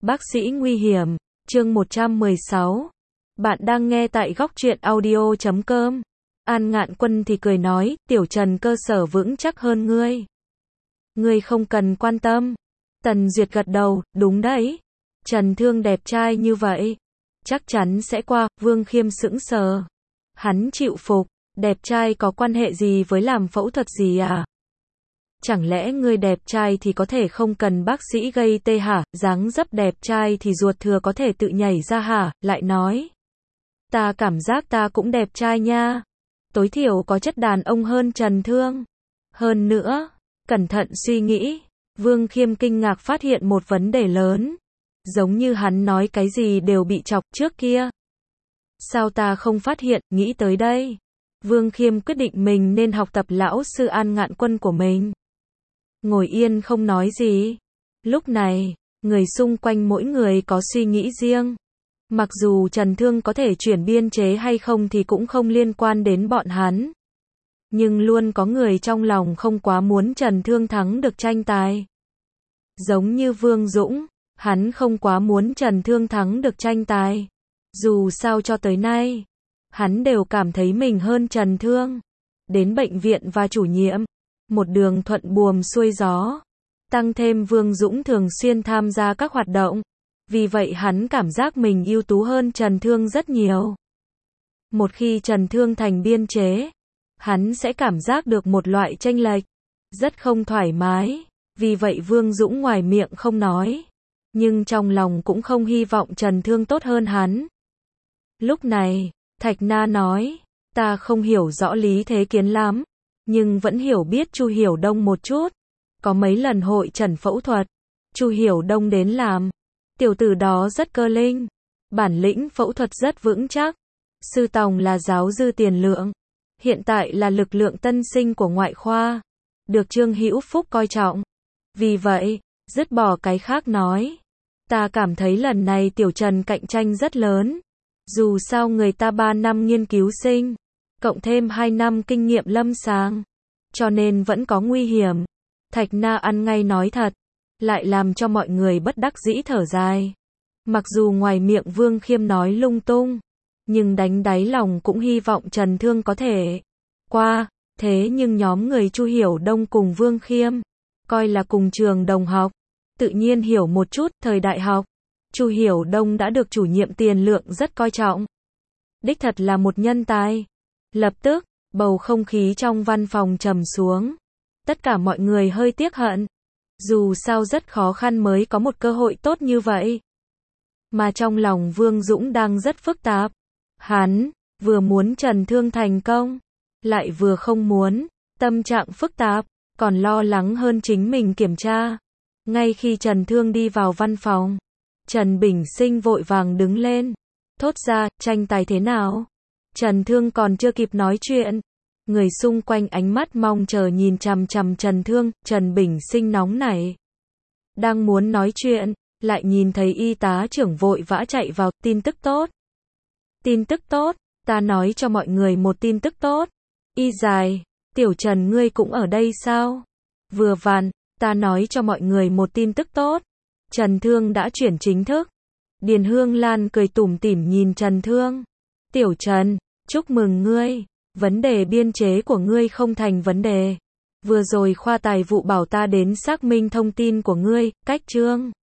Bác sĩ nguy hiểm, chương 116. Bạn đang nghe tại góc truyện audio.com. An Ngạn Quân thì cười nói, Tiểu Trần cơ sở vững chắc hơn ngươi. Ngươi không cần quan tâm. Tần Duyệt gật đầu, đúng đấy. Trần Thương đẹp trai như vậy. Chắc chắn sẽ qua, Vương Khiêm sững sờ. Hắn chịu phục, đẹp trai có quan hệ gì với làm phẫu thuật gì à? Chẳng lẽ ngươi đẹp trai thì có thể không cần bác sĩ gây tê hả? Dáng dấp đẹp trai thì ruột thừa có thể tự nhảy ra hả? Lại nói. Ta cảm giác ta cũng đẹp trai nha. Tối thiểu có chất đàn ông hơn Trần Thương. Hơn nữa, cẩn thận suy nghĩ, Vương Khiêm kinh ngạc phát hiện một vấn đề lớn. Giống như hắn nói cái gì đều bị chọc trước kia. Sao ta không phát hiện, nghĩ tới đây. Vương Khiêm quyết định mình nên học tập lão sư An Ngạn Quân của mình. Ngồi yên không nói gì. Lúc này, người xung quanh mỗi người có suy nghĩ riêng. Mặc dù Trần Thương có thể chuyển biên chế hay không thì cũng không liên quan đến bọn hắn. Nhưng luôn có người trong lòng không quá muốn Trần Thương thắng được tranh tài. Giống như Vương Dũng, hắn không quá muốn Trần Thương thắng được tranh tài. Dù sao cho tới nay, hắn đều cảm thấy mình hơn Trần Thương. Đến bệnh viện và chủ nhiệm, một đường thuận buồm xuôi gió. Tăng thêm Vương Dũng thường xuyên tham gia các hoạt động. Vì vậy hắn cảm giác mình ưu tú hơn Trần Thương rất nhiều. Một khi Trần Thương thành biên chế, hắn sẽ cảm giác được một loại chênh lệch. Rất không thoải mái. Vì vậy Vương Dũng ngoài miệng không nói. Nhưng trong lòng cũng không hy vọng Trần Thương tốt hơn hắn. Lúc này, Thạch Na nói, ta không hiểu rõ Lý Thế Kiến lắm, nhưng vẫn hiểu biết Chu Hiểu Đông một chút. Có mấy lần hội trần phẫu thuật, Chu Hiểu Đông đến làm. Tiểu tử đó rất cơ linh, bản lĩnh phẫu thuật rất vững chắc. Sư Tòng là giáo dư tiền lượng, hiện tại là lực lượng tân sinh của ngoại khoa, được Trương Hữu Phúc coi trọng. Vì vậy, dứt bỏ cái khác nói, ta cảm thấy lần này Tiểu Trần cạnh tranh rất lớn. Dù sao người ta 3 năm nghiên cứu sinh, cộng thêm 2 năm kinh nghiệm lâm sàng, cho nên vẫn có nguy hiểm. Thạch Na ăn ngay nói thật, lại làm cho mọi người bất đắc dĩ thở dài. Mặc dù ngoài miệng Vương Khiêm nói lung tung, nhưng đánh đáy lòng cũng hy vọng Trần Thương có thể qua. Thế nhưng nhóm người Chu Hiểu Đông cùng Vương Khiêm, coi là cùng trường đồng học, tự nhiên hiểu một chút. Thời đại học, Chu Hiểu Đông đã được chủ nhiệm Tiền Lượng rất coi trọng. Đích thật là một nhân tài. Lập tức, bầu không khí trong văn phòng trầm xuống. Tất cả mọi người hơi tiếc hận. Dù sao rất khó khăn mới có một cơ hội tốt như vậy. Mà trong lòng Vương Dũng đang rất phức tạp. Hắn, vừa muốn Trần Thương thành công, lại vừa không muốn. Tâm trạng phức tạp, còn lo lắng hơn chính mình kiểm tra. Ngay khi Trần Thương đi vào văn phòng, Trần Bình Sinh vội vàng đứng lên. Thốt ra, tranh tài thế nào? Trần Thương còn chưa kịp nói chuyện. Người xung quanh ánh mắt mong chờ nhìn chằm chằm Trần Thương. Trần Bình Sinh nóng nảy. Đang muốn nói chuyện, lại nhìn thấy y tá trưởng vội vã chạy vào. Tin tức tốt. Tin tức tốt, ta nói cho mọi người một tin tức tốt. Y dài, Tiểu Trần ngươi cũng ở đây sao? Vừa vặn, ta nói cho mọi người một tin tức tốt. Trần Thương đã chuyển chính thức. Điền Hương Lan cười tủm tỉm nhìn Trần Thương. Tiểu Trần, chúc mừng ngươi. Vấn đề biên chế của ngươi không thành vấn đề. Vừa rồi khoa tài vụ bảo ta đến xác minh thông tin của ngươi, cách chương.